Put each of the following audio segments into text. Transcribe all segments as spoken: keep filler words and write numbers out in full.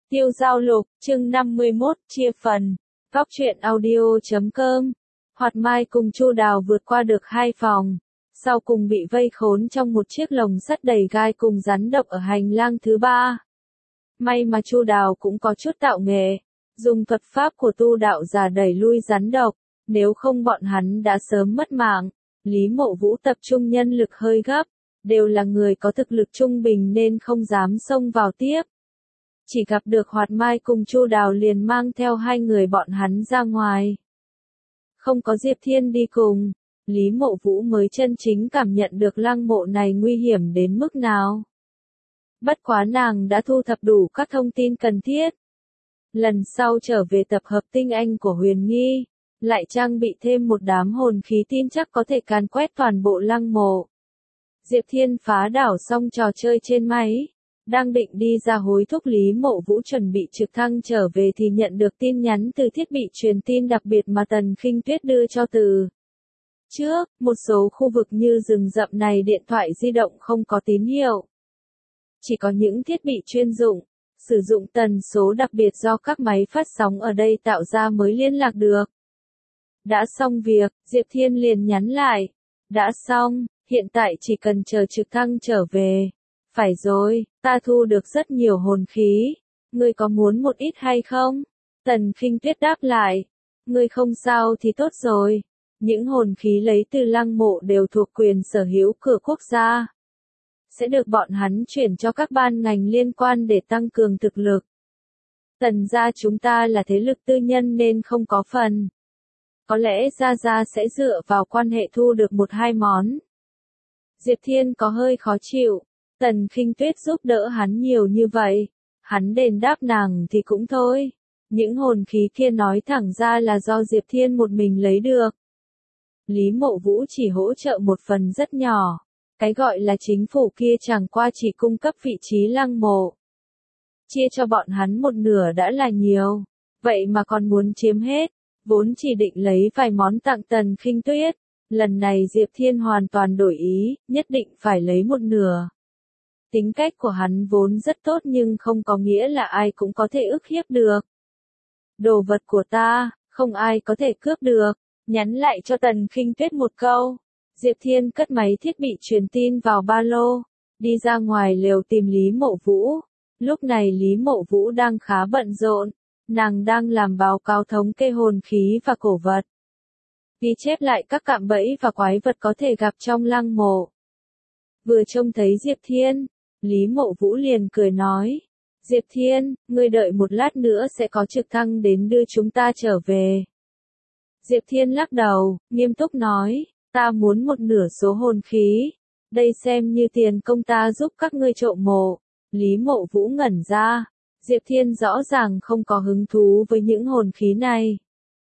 Tiêu Giao Lục, chương năm mươi mốt, chia phần. Góc truyện audio chấm com. Hoạt Mai cùng Chu Đào vượt qua được hai phòng, sau cùng bị vây khốn trong một chiếc lồng sắt đầy gai cùng rắn độc ở hành lang thứ ba. May mà Chu Đào cũng có chút tạo nghệ, dùng thuật pháp của tu đạo giả đẩy lui rắn độc, nếu không bọn hắn đã sớm mất mạng. Lý Mộ Vũ tập trung nhân lực hơi gấp, đều là người có thực lực trung bình nên không dám xông vào tiếp. Chỉ gặp được Hoạt Mai cùng Chu Đào liền mang theo hai người bọn hắn ra ngoài. Không có Diệp Thiên đi cùng, Lý Mộ Vũ mới chân chính cảm nhận được lăng mộ này nguy hiểm đến mức nào. Bất quá nàng đã thu thập đủ các thông tin cần thiết. Lần sau trở về tập hợp tinh anh của Huyền Nghi, lại trang bị thêm một đám hồn khí tin chắc có thể càn quét toàn bộ lăng mộ. Diệp Thiên phá đảo xong trò chơi trên máy, đang định đi ra hối thúc Lý Mộ Vũ chuẩn bị trực thăng trở về thì nhận được tin nhắn từ thiết bị truyền tin đặc biệt mà Tần Khinh Tuyết đưa cho từ trước. Một số khu vực như rừng rậm này điện thoại di động không có tín hiệu. Chỉ có những thiết bị chuyên dụng, sử dụng tần số đặc biệt do các máy phát sóng ở đây tạo ra mới liên lạc được. Đã xong việc, Diệp Thiên liền nhắn lại. Đã xong, hiện tại chỉ cần chờ trực thăng trở về. Phải rồi, ta thu được rất nhiều hồn khí. Ngươi có muốn một ít hay không? Tần Khinh Tuyết đáp lại. Ngươi không sao thì tốt rồi. Những hồn khí lấy từ lăng mộ đều thuộc quyền sở hữu của quốc gia. Sẽ được bọn hắn chuyển cho các ban ngành liên quan để tăng cường thực lực. Tần gia chúng ta là thế lực tư nhân nên không có phần. Có lẽ Gia Gia sẽ dựa vào quan hệ thu được một hai món. Diệp Thiên có hơi khó chịu. Tần Khinh Tuyết giúp đỡ hắn nhiều như vậy. Hắn đền đáp nàng thì cũng thôi. Những hồn khí kia nói thẳng ra là do Diệp Thiên một mình lấy được. Lý Mộ Vũ chỉ hỗ trợ một phần rất nhỏ. Cái gọi là chính phủ kia chẳng qua chỉ cung cấp vị trí lăng mộ. Chia cho bọn hắn một nửa đã là nhiều. Vậy mà còn muốn chiếm hết. Vốn chỉ định lấy vài món tặng Tần Khinh Tuyết. Lần này Diệp Thiên hoàn toàn đổi ý, nhất định phải lấy một nửa. Tính cách của hắn vốn rất tốt nhưng không có nghĩa là ai cũng có thể ức hiếp được. Đồ vật của ta, không ai có thể cướp được. Nhắn lại cho Tần Khinh Tuyết một câu. Diệp Thiên cất máy thiết bị truyền tin vào ba lô, đi ra ngoài lều tìm Lý Mộ Vũ. Lúc này Lý Mộ Vũ đang khá bận rộn, nàng đang làm báo cáo thống kê hồn khí và cổ vật. Ghi chép lại các cạm bẫy và quái vật có thể gặp trong lăng mộ. Vừa trông thấy Diệp Thiên, Lý Mộ Vũ liền cười nói. Diệp Thiên, ngươi đợi một lát nữa sẽ có trực thăng đến đưa chúng ta trở về. Diệp Thiên lắc đầu, nghiêm túc nói. Ta muốn một nửa số hồn khí. Đây xem như tiền công ta giúp các ngươi trộm mộ. Lý Mộ Vũ ngẩn ra. Diệp Thiên rõ ràng không có hứng thú với những hồn khí này.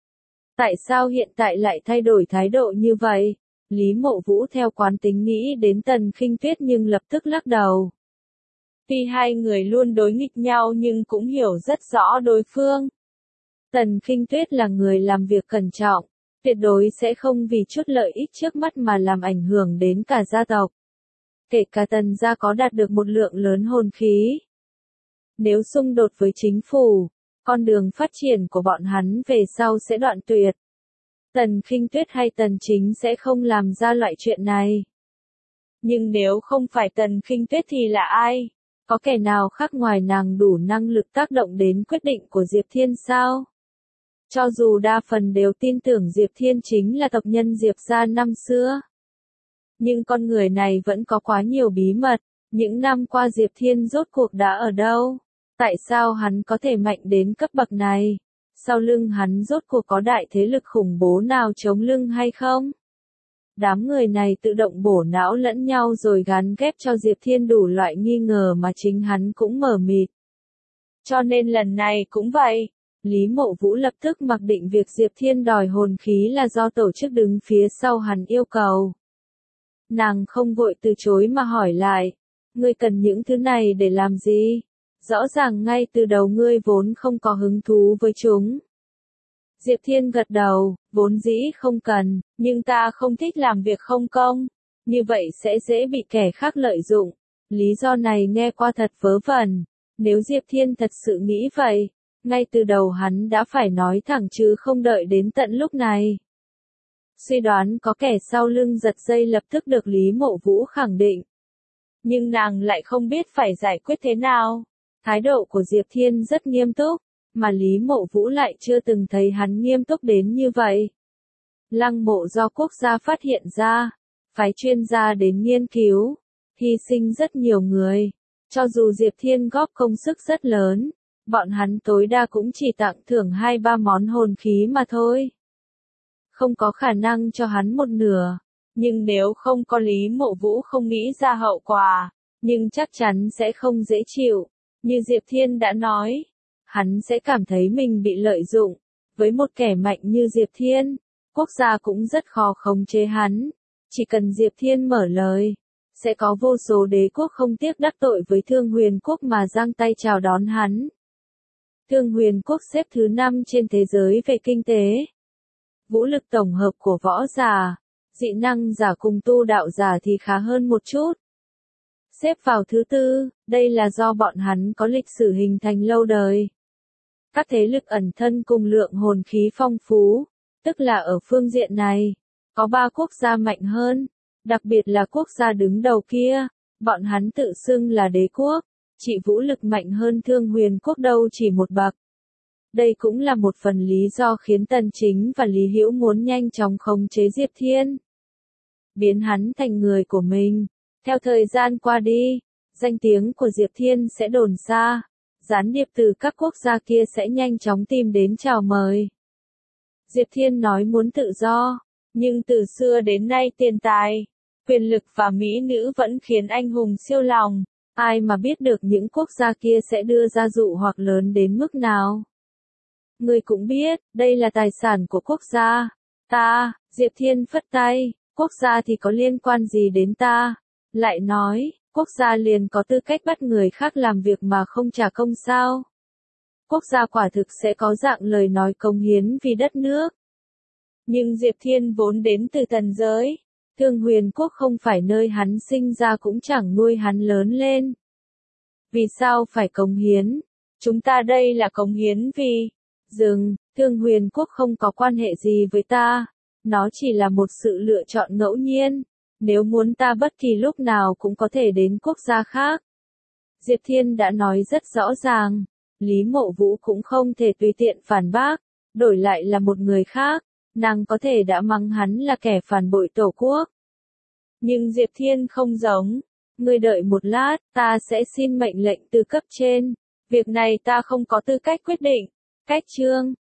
Tại sao hiện tại lại thay đổi thái độ như vậy? Lý Mộ Vũ theo quán tính nghĩ đến Tần Khinh Tuyết nhưng lập tức lắc đầu. Tuy hai người luôn đối nghịch nhau nhưng cũng hiểu rất rõ đối phương. Tần Khinh Tuyết là người làm việc cẩn trọng. Tuyệt đối sẽ không vì chút lợi ích trước mắt mà làm ảnh hưởng đến cả gia tộc. Kể cả Tần gia có đạt được một lượng lớn hồn khí. Nếu xung đột với chính phủ, con đường phát triển của bọn hắn về sau sẽ đoạn tuyệt. Tần Khinh Tuyết hay Tần Chính sẽ không làm ra loại chuyện này. Nhưng nếu không phải Tần Khinh Tuyết thì là ai? Có kẻ nào khác ngoài nàng đủ năng lực tác động đến quyết định của Diệp Thiên sao? Cho dù đa phần đều tin tưởng Diệp Thiên chính là tộc nhân Diệp gia năm xưa. Nhưng con người này vẫn có quá nhiều bí mật. Những năm qua Diệp Thiên rốt cuộc đã ở đâu? Tại sao hắn có thể mạnh đến cấp bậc này? Sau lưng hắn rốt cuộc có đại thế lực khủng bố nào chống lưng hay không? Đám người này tự động bổ não lẫn nhau rồi gắn ghép cho Diệp Thiên đủ loại nghi ngờ mà chính hắn cũng mờ mịt. Cho nên lần này cũng vậy. Lý Mộ Vũ lập tức mặc định việc Diệp Thiên đòi hồn khí là do tổ chức đứng phía sau hắn yêu cầu. Nàng không vội từ chối mà hỏi lại. Ngươi cần những thứ này để làm gì? Rõ ràng ngay từ đầu ngươi vốn không có hứng thú với chúng. Diệp Thiên gật đầu, vốn dĩ không cần, nhưng ta không thích làm việc không công. Như vậy sẽ dễ bị kẻ khác lợi dụng. Lý do này nghe qua thật vớ vẩn. Nếu Diệp Thiên thật sự nghĩ vậy, ngay từ đầu hắn đã phải nói thẳng chứ không đợi đến tận lúc này. Suy đoán có kẻ sau lưng giật dây lập tức được Lý Mộ Vũ khẳng định. Nhưng nàng lại không biết phải giải quyết thế nào. Thái độ của Diệp Thiên rất nghiêm túc, mà Lý Mộ Vũ lại chưa từng thấy hắn nghiêm túc đến như vậy. Lăng mộ do quốc gia phát hiện ra, phái chuyên gia đến nghiên cứu, hy sinh rất nhiều người. Cho dù Diệp Thiên góp công sức rất lớn, bọn hắn tối đa cũng chỉ tặng thưởng hai ba món hồn khí mà thôi. Không có khả năng cho hắn một nửa, nhưng nếu không có Lý Mộ Vũ không nghĩ ra hậu quả, nhưng chắc chắn sẽ không dễ chịu. Như Diệp Thiên đã nói, hắn sẽ cảm thấy mình bị lợi dụng. Với một kẻ mạnh như Diệp Thiên, quốc gia cũng rất khó khống chế hắn. Chỉ cần Diệp Thiên mở lời, sẽ có vô số đế quốc không tiếc đắc tội với Thương Huyền Quốc mà giang tay chào đón hắn. Thương Huyền Quốc xếp thứ năm trên thế giới về kinh tế. Vũ lực tổng hợp của võ giả, dị năng giả cùng tu đạo giả thì khá hơn một chút. Xếp vào thứ tư, đây là do bọn hắn có lịch sử hình thành lâu đời. Các thế lực ẩn thân cùng lượng hồn khí phong phú, tức là ở phương diện này, có ba quốc gia mạnh hơn, đặc biệt là quốc gia đứng đầu kia, bọn hắn tự xưng là đế quốc, chỉ vũ lực mạnh hơn Thương Huyền Quốc đâu chỉ một bậc. Đây cũng là một phần lý do khiến Tần Chính và Lý Hữu muốn nhanh chóng khống chế Diệp Thiên, biến hắn thành người của mình. Theo thời gian qua đi, danh tiếng của Diệp Thiên sẽ đồn xa, gián điệp từ các quốc gia kia sẽ nhanh chóng tìm đến chào mời. Diệp Thiên nói muốn tự do, nhưng từ xưa đến nay tiền tài, quyền lực và mỹ nữ vẫn khiến anh hùng siêu lòng, ai mà biết được những quốc gia kia sẽ đưa ra dụ hoặc lớn đến mức nào. Người cũng biết, đây là tài sản của quốc gia. Ta, Diệp Thiên phất tay, quốc gia thì có liên quan gì đến ta? Lại nói, quốc gia liền có tư cách bắt người khác làm việc mà không trả công sao? Quốc gia quả thực sẽ có dạng lời nói cống hiến vì đất nước. Nhưng Diệp Thiên vốn đến từ tần giới, Thương Huyền Quốc không phải nơi hắn sinh ra cũng chẳng nuôi hắn lớn lên. Vì sao phải cống hiến? Chúng ta đây là cống hiến vì... Dừng, Thương Huyền Quốc không có quan hệ gì với ta, nó chỉ là một sự lựa chọn ngẫu nhiên, nếu muốn ta bất kỳ lúc nào cũng có thể đến quốc gia khác. Diệp Thiên đã nói rất rõ ràng, Lý Mộ Vũ cũng không thể tùy tiện phản bác, đổi lại là một người khác, nàng có thể đã mắng hắn là kẻ phản bội tổ quốc. Nhưng Diệp Thiên không giống, ngươi đợi một lát, ta sẽ xin mệnh lệnh từ cấp trên, việc này ta không có tư cách quyết định. Cách chương